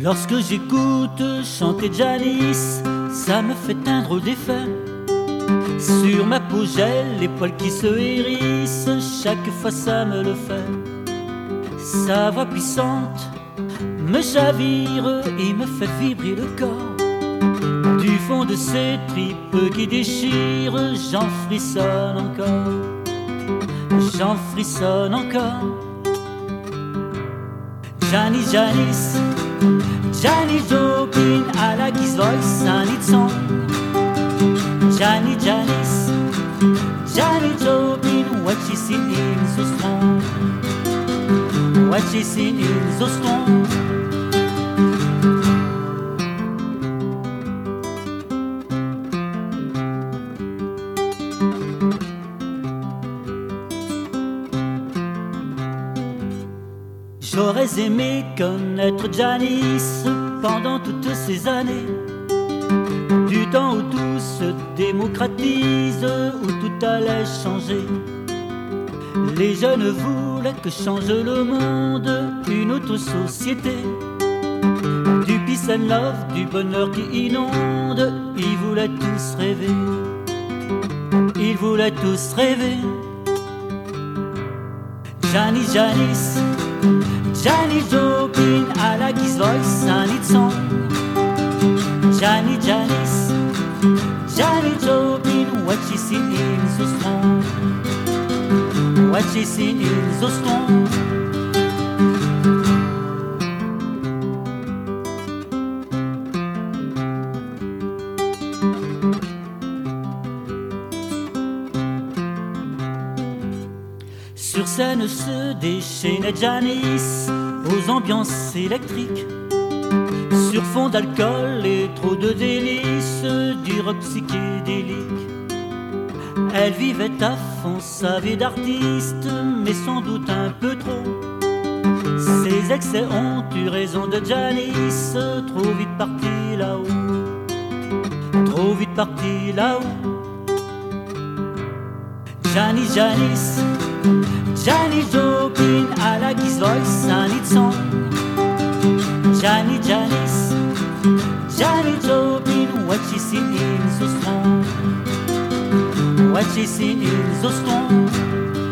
Lorsque j'écoute chanter Janis, ça me fait un drôle d'effet. Sur ma peau j'ai les poils qui se hérissent, chaque fois ça me le fait. Sa voix puissante me chavire et me fait vibrer le corps. Du fond de ses tripes qui déchirent, j'en frissonne encore. J'en frissonne encore. Janis, Janis, Janis Joplin à la Kiss Voice, un hit song. Janis, Janis, Janis Joplin, what she singing so strong. What she singing so strong. J'aurais aimé connaître Janis pendant toutes ces années, du temps où tout se démocratise, où tout allait changer. Les jeunes voulaient que change le monde, une autre société, du peace and love, du bonheur qui inonde. Ils voulaient tous rêver, ils voulaient tous rêver. Janis, Janis, Janis Joplin à la Kiss Voice, un hit song. Janis, Janis, Janis Joplin, what she singing so strong. What she singing so strong. Sur scène se déchaînait Janis aux ambiances électriques, sur fond d'alcool et trop de délices, du rock psychédélique. Elle vivait à fond sa vie d'artiste, mais sans doute un peu trop. Ses excès ont eu raison de Janis, trop vite parti là-haut, trop vite parti là-haut. Janis, Janis, Janis Joplin à la Kiss Voice, un hit song. Janis, Janis, Janis Joplin, what she singing so strong. What she singing so strong.